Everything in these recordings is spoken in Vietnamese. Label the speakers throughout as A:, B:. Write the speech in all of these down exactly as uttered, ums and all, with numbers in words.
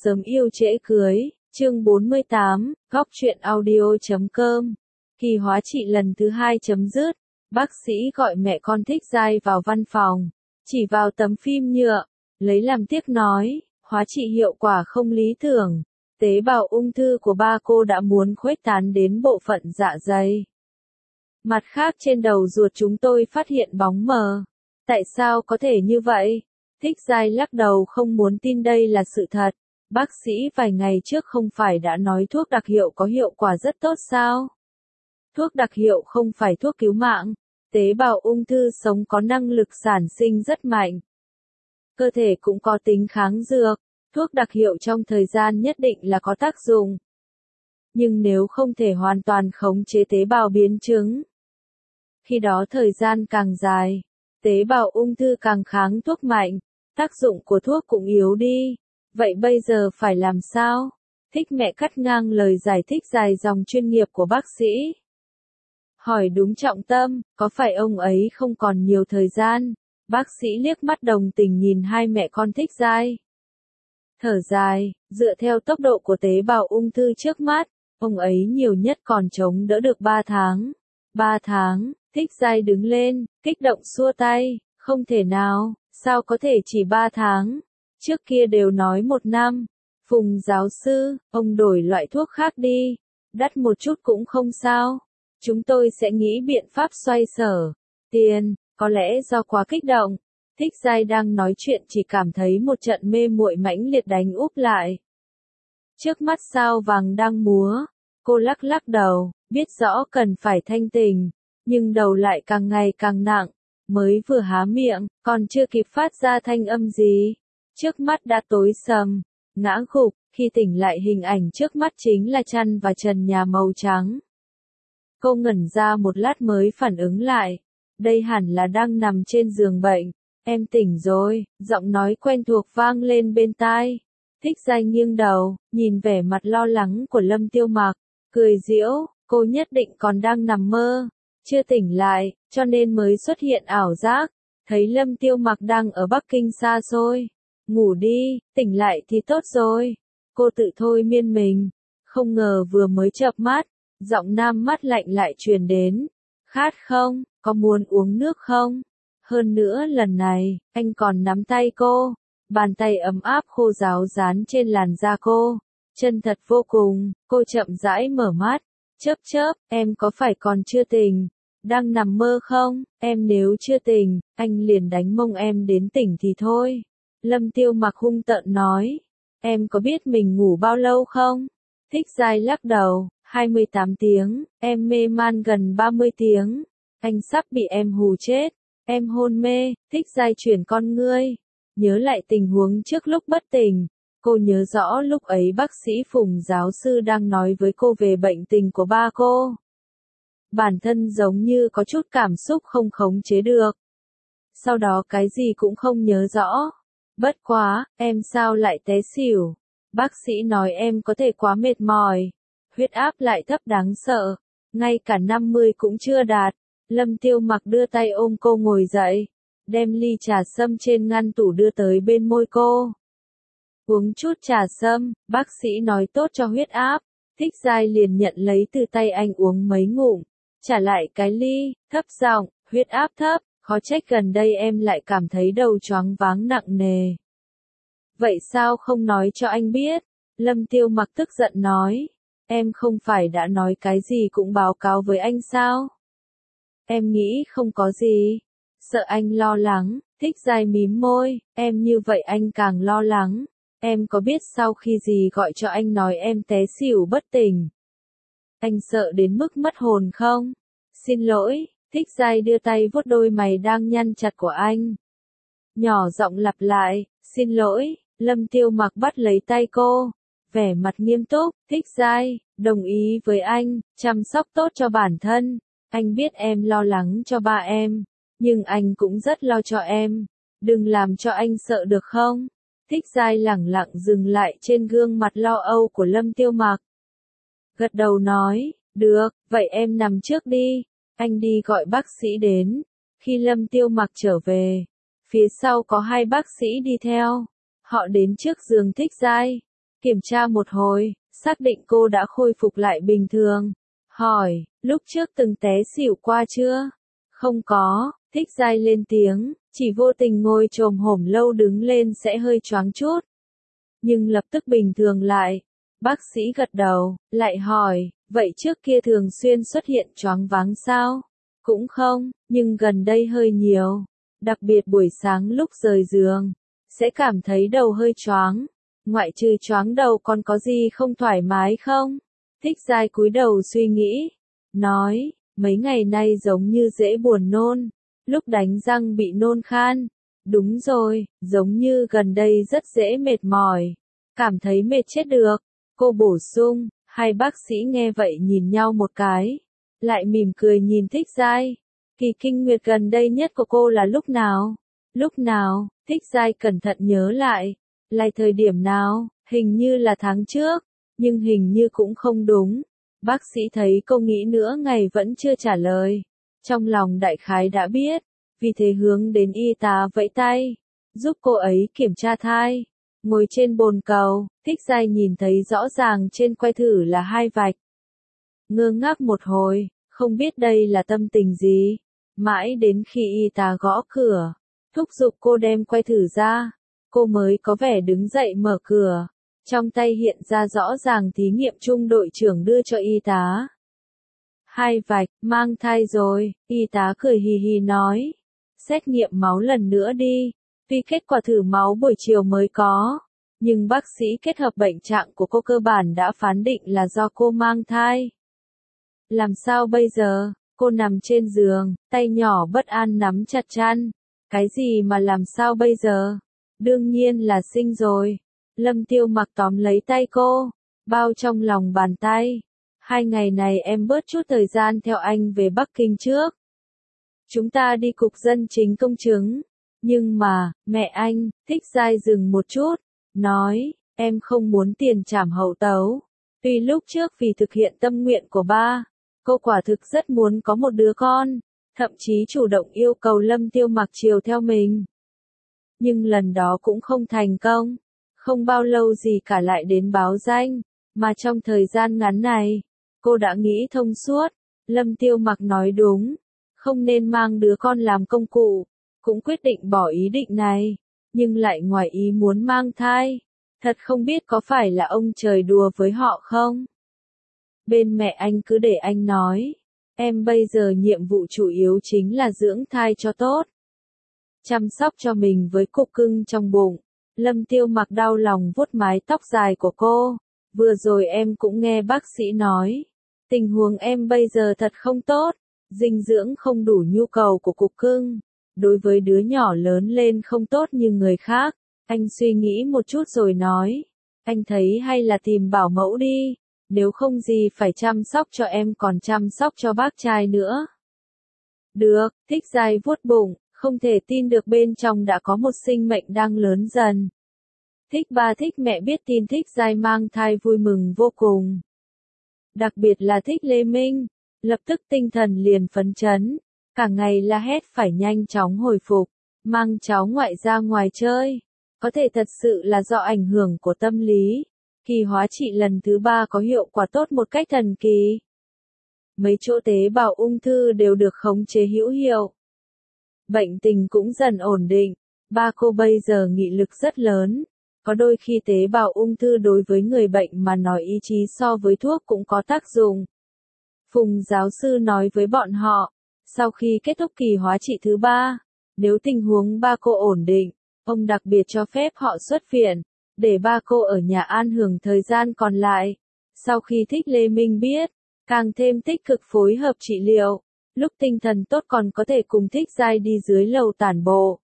A: Sớm yêu trễ cưới, chương bốn mươi tám, góc truyện audio chấm com. Kỳ hóa trị lần thứ hai chấm dứt, bác sĩ gọi mẹ con Thích Giai vào văn phòng, chỉ vào tấm phim nhựa, lấy làm tiếc nói, hóa trị hiệu quả không lý tưởng, tế bào ung thư của ba cô đã muốn khuếch tán đến bộ phận dạ dày. Mặt khác trên đầu ruột chúng tôi phát hiện bóng mờ. Tại sao có thể như vậy? Thích Giai lắc đầu không muốn tin đây là sự thật. Bác sĩ vài ngày trước không phải đã nói thuốc đặc hiệu có hiệu quả rất tốt sao? Thuốc đặc hiệu không phải thuốc cứu mạng. Tế bào ung thư sống có năng lực sản sinh rất mạnh. Cơ thể cũng có tính kháng dược. Thuốc đặc hiệu trong thời gian nhất định là có tác dụng. Nhưng nếu không thể hoàn toàn khống chế tế bào biến chứng, khi đó thời gian càng dài, tế bào ung thư càng kháng thuốc mạnh, tác dụng của thuốc cũng yếu đi. Vậy bây giờ phải làm sao? Thích mẹ cắt ngang lời giải thích dài dòng chuyên nghiệp của bác sĩ. Hỏi đúng trọng tâm, có phải ông ấy không còn nhiều thời gian? Bác sĩ liếc mắt đồng tình nhìn hai mẹ con Thích Giai. Thở dài, dựa theo tốc độ của tế bào ung thư trước mắt, ông ấy nhiều nhất còn chống đỡ được ba tháng. ba tháng, Thích Giai đứng lên, kích động xua tay, không thể nào, sao có thể chỉ ba tháng? Trước kia đều nói một năm. Phùng giáo sư, ông đổi loại thuốc khác đi. Đắt một chút cũng không sao. Chúng tôi sẽ nghĩ biện pháp xoay sở. Tiền, có lẽ do quá kích động. Thích Giai đang nói chuyện chỉ cảm thấy một trận mê muội mãnh liệt đánh úp lại. Trước mắt sao vàng đang múa. Cô lắc lắc đầu, biết rõ cần phải thanh tình. Nhưng đầu lại càng ngày càng nặng. Mới vừa há miệng, còn chưa kịp phát ra thanh âm gì. Trước mắt đã tối sầm, ngã gục, khi tỉnh lại hình ảnh trước mắt chính là chăn và trần nhà màu trắng. Cô ngẩn ra một lát mới phản ứng lại. Đây hẳn là đang nằm trên giường bệnh. Em tỉnh rồi, giọng nói quen thuộc vang lên bên tai. Thích Giai nghiêng đầu, nhìn vẻ mặt lo lắng của Lâm Tiêu Mặc, cười giễu, cô nhất định còn đang nằm mơ, chưa tỉnh lại, cho nên mới xuất hiện ảo giác. Thấy Lâm Tiêu Mặc đang ở Bắc Kinh xa xôi. Ngủ đi, tỉnh lại thì tốt rồi. Cô tự thôi miên mình. Không ngờ vừa mới chợp mắt, giọng nam mắt lạnh lại truyền đến. Khát không, có muốn uống nước không? Hơn nữa lần này, anh còn nắm tay cô. Bàn tay ấm áp khô ráo dán trên làn da cô. Chân thật vô cùng, cô chậm rãi mở mắt. Chớp chớp, em có phải còn chưa tỉnh? Đang nằm mơ không? Em nếu chưa tỉnh, anh liền đánh mông em đến tỉnh thì thôi. Lâm Tiêu Mặc hung tợn nói. Em có biết mình ngủ bao lâu không? Thích Giai lắc đầu. hai mươi tám tiếng, em mê man gần ba mươi tiếng. Anh sắp bị em hù chết. Em hôn mê. Thích Giai chuyển con ngươi. Nhớ lại tình huống trước lúc bất tỉnh. Cô nhớ rõ lúc ấy bác sĩ Phùng giáo sư đang nói với cô về bệnh tình của ba cô. Bản thân giống như có chút cảm xúc không khống chế được. Sau đó cái gì cũng không nhớ rõ. Bất quá, em sao lại té xỉu? Bác sĩ nói em có thể quá mệt mỏi. Huyết áp lại thấp đáng sợ. Ngay cả năm mươi cũng chưa đạt. Lâm Tiêu Mặc đưa tay ôm cô ngồi dậy. Đem ly trà sâm trên ngăn tủ đưa tới bên môi cô. Uống chút trà sâm, bác sĩ nói tốt cho huyết áp. Thích Giai liền nhận lấy từ tay anh uống mấy ngụm. Trả lại cái ly, thấp giọng, huyết áp thấp. Khó trách gần đây em lại cảm thấy đầu choáng váng nặng nề. Vậy sao không nói cho anh biết? Lâm Tiêu Mặc tức giận nói. Em không phải đã nói cái gì cũng báo cáo với anh sao? Em nghĩ không có gì. Sợ anh lo lắng. Thích Giai mím môi. Em như vậy anh càng lo lắng. Em có biết sau khi gì gọi cho anh nói em té xỉu bất tỉnh? Anh sợ đến mức mất hồn không? Xin lỗi. Thích Giai đưa tay vuốt đôi mày đang nhăn chặt của anh. Nhỏ giọng lặp lại, xin lỗi. Lâm Tiêu Mặc bắt lấy tay cô. Vẻ mặt nghiêm túc, Thích Giai, đồng ý với anh, chăm sóc tốt cho bản thân. Anh biết em lo lắng cho ba em, nhưng anh cũng rất lo cho em. Đừng làm cho anh sợ được không? Thích Giai lẳng lặng dừng lại trên gương mặt lo âu của Lâm Tiêu Mặc. Gật đầu nói, được, vậy em nằm trước đi. Anh đi gọi bác sĩ đến. Khi Lâm Tiêu Mặc trở về, phía sau có hai bác sĩ đi theo. Họ đến trước giường Thích Giai. Kiểm tra một hồi, xác định cô đã khôi phục lại bình thường. Hỏi, lúc trước từng té xỉu qua chưa? Không có, Thích Giai lên tiếng, chỉ vô tình ngồi chồm hổm lâu đứng lên sẽ hơi choáng chút. Nhưng lập tức bình thường lại. Bác sĩ gật đầu, lại hỏi, vậy trước kia thường xuyên xuất hiện choáng váng sao? Cũng không, nhưng gần đây hơi nhiều. Đặc biệt buổi sáng lúc rời giường, sẽ cảm thấy đầu hơi choáng. Ngoại trừ choáng đầu còn có gì không thoải mái không? Thích Giai cúi đầu suy nghĩ. Nói, mấy ngày nay giống như dễ buồn nôn. Lúc đánh răng bị nôn khan. Đúng rồi, giống như gần đây rất dễ mệt mỏi. Cảm thấy mệt chết được. Cô bổ sung, hai bác sĩ nghe vậy nhìn nhau một cái. Lại mỉm cười nhìn Thích Giai. Kỳ kinh nguyệt gần đây nhất của cô là lúc nào? Lúc nào? Thích Giai cẩn thận nhớ lại. Là thời điểm nào? Hình như là tháng trước. Nhưng hình như cũng không đúng. Bác sĩ thấy cô nghĩ nữa ngày vẫn chưa trả lời. Trong lòng đại khái đã biết. Vì thế hướng đến y tá vẫy tay. Giúp cô ấy kiểm tra thai. Ngồi trên bồn cầu, Thích Giai nhìn thấy rõ ràng trên que thử là hai vạch. Ngơ ngác một hồi, không biết đây là tâm tình gì. Mãi đến khi y tá gõ cửa, thúc giục cô đem que thử ra, cô mới có vẻ đứng dậy mở cửa. Trong tay hiện ra rõ ràng thí nghiệm chung đội trưởng đưa cho y tá. Hai vạch, mang thai rồi, y tá cười hì hì nói. Xét nghiệm máu lần nữa đi. Tuy kết quả thử máu buổi chiều mới có, nhưng bác sĩ kết hợp bệnh trạng của cô cơ bản đã phán định là do cô mang thai. Làm sao bây giờ? Cô nằm trên giường, tay nhỏ bất an nắm chặt chăn. Cái gì mà làm sao bây giờ? Đương nhiên là sinh rồi. Lâm Tiêu Mặc tóm lấy tay cô, bao trong lòng bàn tay. Hai ngày này em bớt chút thời gian theo anh về Bắc Kinh trước. Chúng ta đi cục dân chính công chứng. Nhưng mà, mẹ anh, Thích Giai dừng một chút, nói, em không muốn tiền trảm hậu tấu. Tuy lúc trước vì thực hiện tâm nguyện của ba, cô quả thực rất muốn có một đứa con, thậm chí chủ động yêu cầu Lâm Tiêu Mặc chiều theo mình. Nhưng lần đó cũng không thành công, không bao lâu gì cả lại đến báo danh, mà trong thời gian ngắn này, cô đã nghĩ thông suốt, Lâm Tiêu Mặc nói đúng, không nên mang đứa con làm công cụ. Cũng quyết định bỏ ý định này, nhưng lại ngoài ý muốn mang thai. Thật không biết có phải là ông trời đùa với họ không? Bên mẹ anh cứ để anh nói. Em bây giờ nhiệm vụ chủ yếu chính là dưỡng thai cho tốt. Chăm sóc cho mình với cục cưng trong bụng. Lâm Tiêu Mặc đau lòng vuốt mái tóc dài của cô. Vừa rồi em cũng nghe bác sĩ nói. Tình huống em bây giờ thật không tốt. Dinh dưỡng không đủ nhu cầu của cục cưng. Đối với đứa nhỏ lớn lên không tốt như người khác, anh suy nghĩ một chút rồi nói, anh thấy hay là tìm bảo mẫu đi, nếu không gì phải chăm sóc cho em còn chăm sóc cho bác trai nữa. Được, Thích Giai vuốt bụng, không thể tin được bên trong đã có một sinh mệnh đang lớn dần. Thích ba thích mẹ biết tin Thích Giai mang thai vui mừng vô cùng. Đặc biệt là Thích Lê Minh, lập tức tinh thần liền phấn chấn. Cả ngày la hét phải nhanh chóng hồi phục, mang cháu ngoại ra ngoài chơi. Có thể thật sự là do ảnh hưởng của tâm lý. Kỳ hóa trị lần thứ ba có hiệu quả tốt một cách thần kỳ. Mấy chỗ tế bào ung thư đều được khống chế hữu hiệu. Bệnh tình cũng dần ổn định. Ba cô bây giờ nghị lực rất lớn. Có đôi khi tế bào ung thư đối với người bệnh mà nói ý chí so với thuốc cũng có tác dụng. Phùng giáo sư nói với bọn họ. Sau khi kết thúc kỳ hóa trị thứ ba, nếu tình huống ba cô ổn định, ông đặc biệt cho phép họ xuất viện, để ba cô ở nhà an hưởng thời gian còn lại. Sau khi Thích Lê Minh biết, càng thêm tích cực phối hợp trị liệu, lúc tinh thần tốt còn có thể cùng Thích Giai đi dưới lầu tản bộ.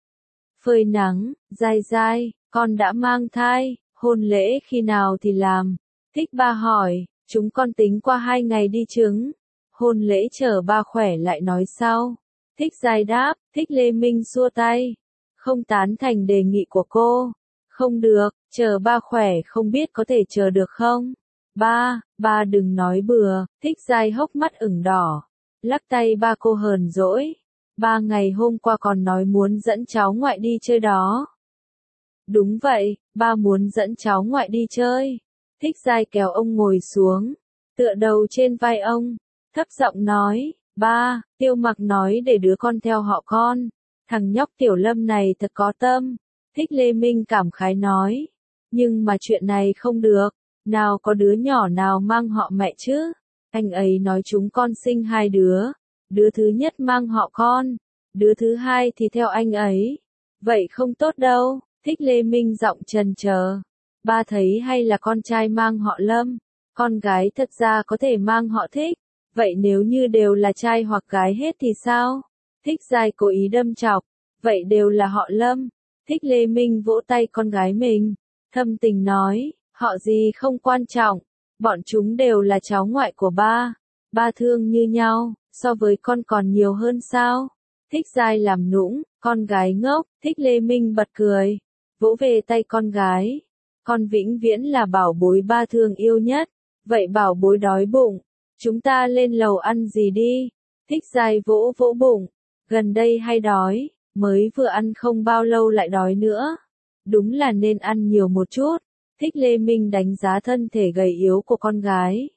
A: Phơi nắng, Giai Giai, con đã mang thai, hôn lễ khi nào thì làm? Thích ba hỏi, chúng con tính qua hai ngày đi chứng. Hôn lễ chờ ba khỏe lại nói sau. Thích Giai đáp, Thích Lê Minh xua tay. Không tán thành đề nghị của cô. Không được, chờ ba khỏe không biết có thể chờ được không? Ba, ba đừng nói bừa, Thích Giai hốc mắt ửng đỏ. Lắc tay ba cô hờn dỗi. Ba ngày hôm qua còn nói muốn dẫn cháu ngoại đi chơi đó. Đúng vậy, ba muốn dẫn cháu ngoại đi chơi. Thích Giai kéo ông ngồi xuống, tựa đầu trên vai ông, thấp giọng nói, ba, Tiêu Mặc nói để đứa con theo họ con. Thằng nhóc Tiểu Lâm này thật có tâm. Thích Lê Minh cảm khái nói. Nhưng mà chuyện này không được, nào có đứa nhỏ nào mang họ mẹ chứ. Anh ấy nói chúng con sinh hai đứa, đứa thứ nhất mang họ con, đứa thứ hai thì theo anh ấy. Vậy không tốt đâu, Thích Lê Minh giọng chần chờ. Ba thấy hay là con trai mang họ Lâm, con gái thật ra có thể mang họ Thích. Vậy nếu như đều là trai hoặc gái hết thì sao? Thích Giai cố ý đâm chọc. Vậy đều là họ Lâm. Thích Lê Minh vỗ tay con gái mình, thâm tình nói, họ gì không quan trọng, bọn chúng đều là cháu ngoại của ba. Ba thương như nhau, so với con còn nhiều hơn sao? Thích Giai làm nũng, con gái ngốc. Thích Lê Minh bật cười, vỗ về tay con gái. Con vĩnh viễn là bảo bối ba thương yêu nhất. Vậy bảo bối đói bụng, chúng ta lên lầu ăn gì đi? Thích Giai vỗ vỗ bụng, gần đây hay đói, mới vừa ăn không bao lâu lại đói nữa. Đúng là nên ăn nhiều một chút. Thích Lê Minh đánh giá thân thể gầy yếu của con gái.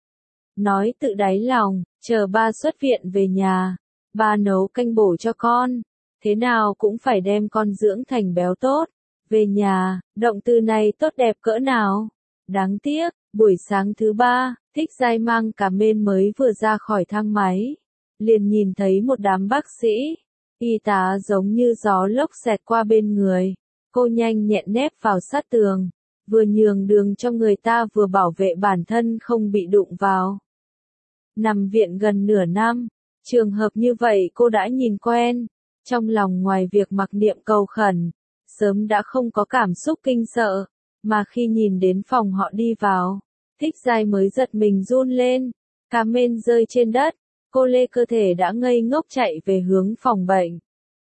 A: Nói tự đáy lòng, chờ ba xuất viện về nhà, ba nấu canh bổ cho con. Thế nào cũng phải đem con dưỡng thành béo tốt. Về nhà, động từ này tốt đẹp cỡ nào. Đáng tiếc, buổi sáng thứ ba, Thích Giai mang cả mên mới vừa ra khỏi thang máy. Liền nhìn thấy một đám bác sĩ, y tá giống như gió lốc xẹt qua bên người. Cô nhanh nhẹn nép vào sát tường, vừa nhường đường cho người ta vừa bảo vệ bản thân không bị đụng vào. Nằm viện gần nửa năm, trường hợp như vậy cô đã nhìn quen. Trong lòng ngoài việc mặc niệm cầu khẩn, sớm đã không có cảm xúc kinh sợ, mà khi nhìn đến phòng họ đi vào, Thích Giai mới giật mình run lên, cả mên rơi trên đất, cô lê cơ thể đã ngây ngốc chạy về hướng phòng bệnh.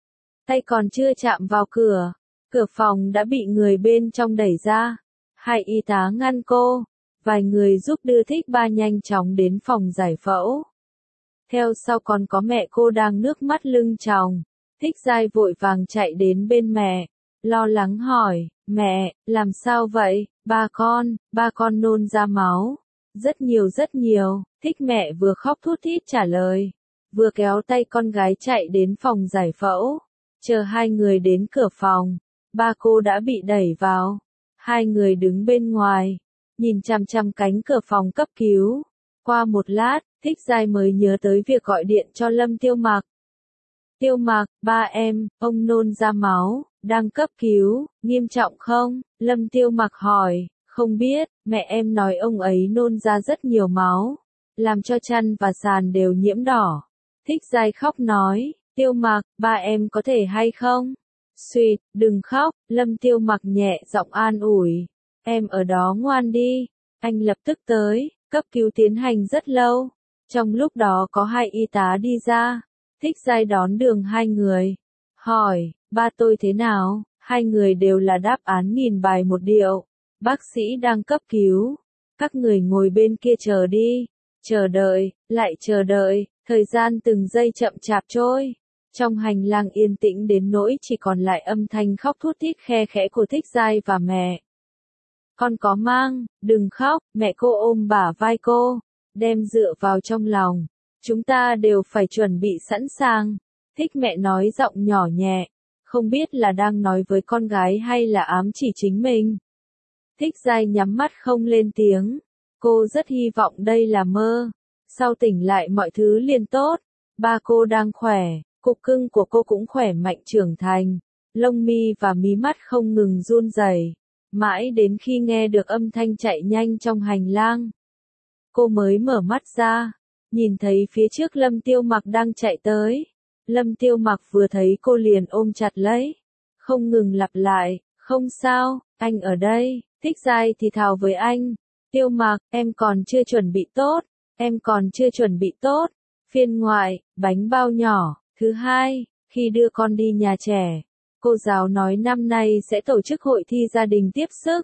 A: Tay còn chưa chạm vào cửa, cửa phòng đã bị người bên trong đẩy ra, hai y tá ngăn cô, vài người giúp đưa Thích Ba nhanh chóng đến phòng giải phẫu. Theo sau còn có mẹ cô đang nước mắt lưng tròng. Thích Giai vội vàng chạy đến bên mẹ, lo lắng hỏi, mẹ, làm sao vậy, ba con, ba con nôn ra máu. Rất nhiều rất nhiều. Thích mẹ vừa khóc thút thít trả lời, vừa kéo tay con gái chạy đến phòng giải phẫu. Chờ hai người đến cửa phòng, ba cô đã bị đẩy vào. Hai người đứng bên ngoài, nhìn chằm chằm cánh cửa phòng cấp cứu. Qua một lát, Thích Giai mới nhớ tới việc gọi điện cho Lâm Tiêu Mặc. Tiêu Mặc, ba em, ông nôn ra máu, đang cấp cứu, nghiêm trọng không? Lâm Tiêu Mặc hỏi, không biết, mẹ em nói ông ấy nôn ra rất nhiều máu, làm cho chăn và sàn đều nhiễm đỏ. Thích Giai khóc nói, Tiêu Mặc, ba em có thể hay không? Xuyệt, đừng khóc. Lâm Tiêu Mặc nhẹ giọng an ủi, em ở đó ngoan đi, anh lập tức tới. Cấp cứu tiến hành rất lâu, trong lúc đó có hai y tá đi ra. Thích Giai đón đường hai người, hỏi, ba tôi thế nào? Hai người đều là đáp án nghìn bài một điệu. Bác sĩ đang cấp cứu, các người ngồi bên kia chờ đi. Chờ đợi, lại chờ đợi, thời gian từng giây chậm chạp trôi. Trong hành lang yên tĩnh đến nỗi chỉ còn lại âm thanh khóc thút thít khe khẽ của Thích Giai và mẹ. Con có mang, đừng khóc. Mẹ cô ôm bả vai cô, đem dựa vào trong lòng. Chúng ta đều phải chuẩn bị sẵn sàng. Thích mẹ nói giọng nhỏ nhẹ, không biết là đang nói với con gái hay là ám chỉ chính mình. Thích Giai nhắm mắt không lên tiếng. Cô rất hy vọng đây là mơ. Sau tỉnh lại mọi thứ liền tốt. Ba cô đang khỏe, cục cưng của cô cũng khỏe mạnh trưởng thành. Lông mi và mí mắt không ngừng run rẩy. Mãi đến khi nghe được âm thanh chạy nhanh trong hành lang, cô mới mở mắt ra, nhìn thấy phía trước Lâm Tiêu Mặc đang chạy tới. Lâm Tiêu Mặc vừa thấy cô liền ôm chặt lấy, không ngừng lặp lại, không sao, anh ở đây. Thích Giai thì thào với anh, Tiêu Mặc, em còn chưa chuẩn bị tốt, em còn chưa chuẩn bị tốt. Phiên ngoại, bánh bao nhỏ. Thứ hai, khi đưa con đi nhà trẻ, cô giáo nói năm nay sẽ tổ chức hội thi gia đình tiếp sức,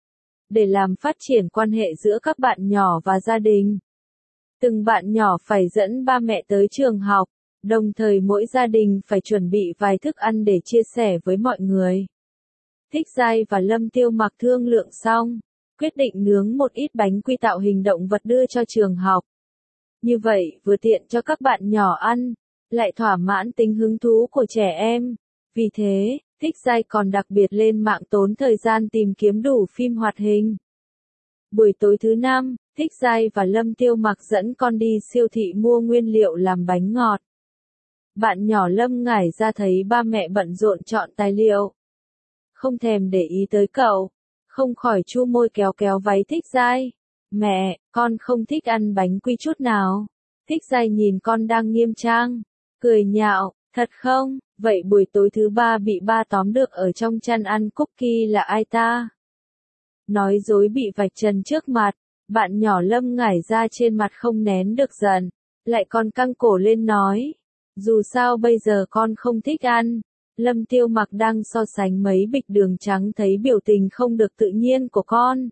A: để làm phát triển quan hệ giữa các bạn nhỏ và gia đình. Từng bạn nhỏ phải dẫn ba mẹ tới trường học, đồng thời mỗi gia đình phải chuẩn bị vài thức ăn để chia sẻ với mọi người. Thích Giai và Lâm Tiêu Mặc thương lượng xong, quyết định nướng một ít bánh quy tạo hình động vật đưa cho trường học. Như vậy vừa tiện cho các bạn nhỏ ăn, lại thỏa mãn tính hứng thú của trẻ em. Vì thế, Thích Giai còn đặc biệt lên mạng tốn thời gian tìm kiếm đủ phim hoạt hình. Buổi tối thứ năm, Thích Giai và Lâm Tiêu Mặc dẫn con đi siêu thị mua nguyên liệu làm bánh ngọt. Bạn nhỏ Lâm Ngải ra thấy ba mẹ bận rộn chọn tài liệu. Không thèm để ý tới cậu, không khỏi chu môi kéo kéo váy Thích Giai. Mẹ, con không thích ăn bánh quy chút nào. Thích Giai nhìn con đang nghiêm trang, cười nhạo, thật không? Vậy buổi tối thứ ba bị ba tóm được ở trong chăn ăn cookie là ai ta? Nói dối bị vạch trần trước mặt, bạn nhỏ Lâm Ngải ra trên mặt không nén được giận, lại còn căng cổ lên nói. Dù sao bây giờ con không thích ăn. Lâm Tiêu Mặc đang so sánh mấy bịch đường trắng thấy biểu tình không được tự nhiên của con.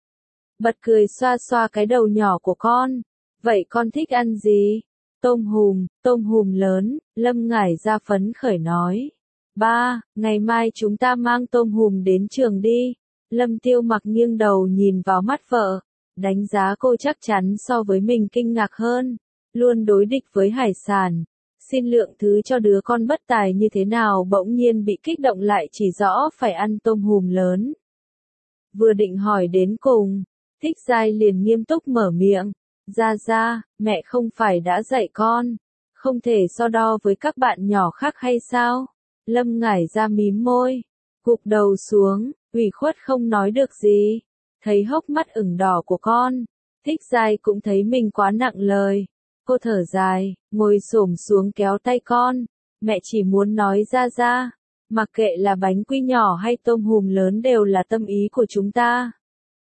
A: Bật cười xoa xoa cái đầu nhỏ của con. Vậy con thích ăn gì? Tôm hùm, tôm hùm lớn, Lâm Ngải ra phấn khởi nói. Ba, ngày mai chúng ta mang tôm hùm đến trường đi. Lâm Tiêu Mặc nghiêng đầu nhìn vào mắt vợ, đánh giá cô chắc chắn so với mình kinh ngạc hơn, luôn đối địch với hải sản. Xin lượng thứ cho đứa con bất tài như thế nào bỗng nhiên bị kích động lại chỉ rõ phải ăn tôm hùm lớn. Vừa định hỏi đến cùng, Thích Giai liền nghiêm túc mở miệng. Ra ra, mẹ không phải đã dạy con, không thể so đo với các bạn nhỏ khác hay sao? Lâm Ngải ra mím môi, gục đầu xuống, ủy khuất không nói được gì. Thấy hốc mắt ửng đỏ của con, Thích Giai cũng thấy mình quá nặng lời. Cô thở dài, ngồi xổm xuống kéo tay con. Mẹ chỉ muốn nói ra ra, mặc kệ là bánh quy nhỏ hay tôm hùm lớn đều là tâm ý của chúng ta.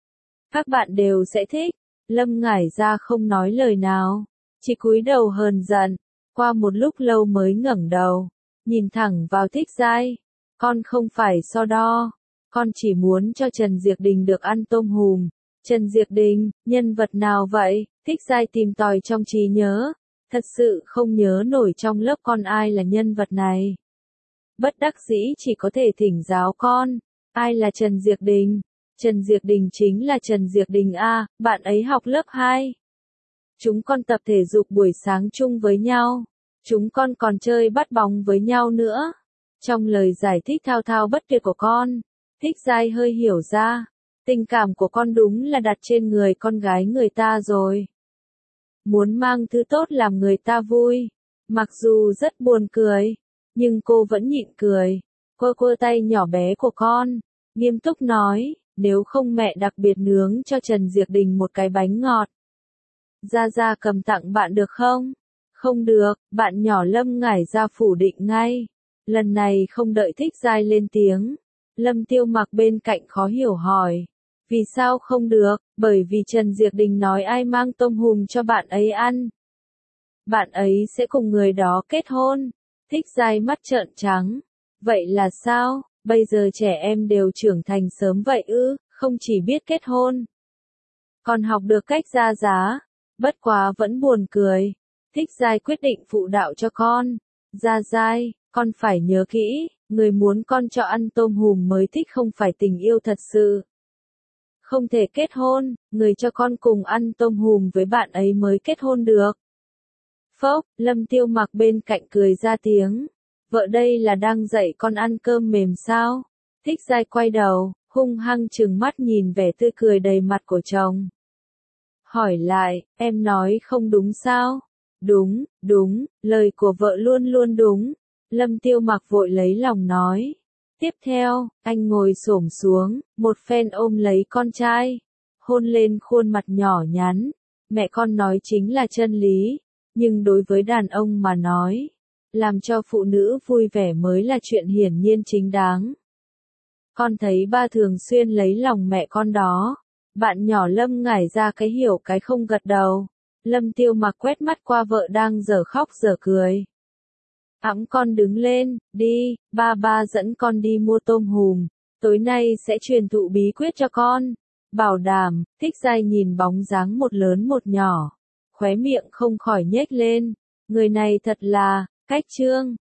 A: Các bạn đều sẽ thích. Lâm Ngải ra không nói lời nào, chỉ cúi đầu hờn giận. Qua một lúc lâu mới ngẩng đầu, nhìn thẳng vào Thích Giai. Con không phải so đo, con chỉ muốn cho Trần Diệc Đình được ăn tôm hùm. Trần Diệc Đình, nhân vật nào vậy? Thích Giai tìm tòi trong trí nhớ, thật sự không nhớ nổi trong lớp con ai là nhân vật này. Bất đắc dĩ chỉ có thể thỉnh giáo con, ai là Trần Diệc Đình? Trần Diệc Đình chính là Trần Diệc Đình A, bạn ấy học lớp hai. Chúng con tập thể dục buổi sáng chung với nhau, chúng con còn chơi bắt bóng với nhau nữa. Trong lời giải thích thao thao bất tuyệt của con, Thích Giai hơi hiểu ra, tình cảm của con đúng là đặt trên người con gái người ta rồi. Muốn mang thứ tốt làm người ta vui, mặc dù rất buồn cười, nhưng cô vẫn nhịn cười. Cô quơ tay nhỏ bé của con, nghiêm túc nói, nếu không mẹ đặc biệt nướng cho Trần Diệc Đình một cái bánh ngọt. Ra ra cầm tặng bạn được không? Không được, bạn nhỏ Lâm Ngải ra phủ định ngay. Lần này không đợi Thích Giai lên tiếng. Lâm Tiêu Mặc bên cạnh khó hiểu hỏi. Vì sao không được? Bởi vì Trần Diệc Đình nói ai mang tôm hùm cho bạn ấy ăn, bạn ấy sẽ cùng người đó kết hôn. Thích Giai mắt trợn trắng. Vậy là sao? Bây giờ trẻ em đều trưởng thành sớm vậy ư, không chỉ biết kết hôn, còn học được cách ra giá. Bất quá vẫn buồn cười. Thích Giai quyết định phụ đạo cho con. Ra Giai, con phải nhớ kỹ, người muốn con cho ăn tôm hùm mới thích không phải tình yêu thật sự. Không thể kết hôn, người cho con cùng ăn tôm hùm với bạn ấy mới kết hôn được. Phốc, Lâm Tiêu Mặc bên cạnh cười ra tiếng. Vợ đây là đang dạy con ăn cơm mềm sao? Thích Giai quay đầu, hung hăng trừng mắt nhìn vẻ tươi cười đầy mặt của chồng. Hỏi lại, em nói không đúng sao? Đúng, đúng, lời của vợ luôn luôn đúng. Lâm Tiêu Mặc vội lấy lòng nói. Tiếp theo, anh ngồi xổm xuống, một phen ôm lấy con trai, hôn lên khuôn mặt nhỏ nhắn. Mẹ con nói chính là chân lý, nhưng đối với đàn ông mà nói, làm cho phụ nữ vui vẻ mới là chuyện hiển nhiên chính đáng. Con thấy ba thường xuyên lấy lòng mẹ con đó. Bạn nhỏ Lâm Ngải ra cái hiểu cái không gật đầu. Lâm Tiêu Mặc quét mắt qua vợ đang dở khóc dở cười. Ẵm con đứng lên, đi, ba ba dẫn con đi mua tôm hùm, tối nay sẽ truyền thụ bí quyết cho con. Bảo đảm. Thích Giai nhìn bóng dáng một lớn một nhỏ, khóe miệng không khỏi nhếch lên. Người này thật là, cách trương.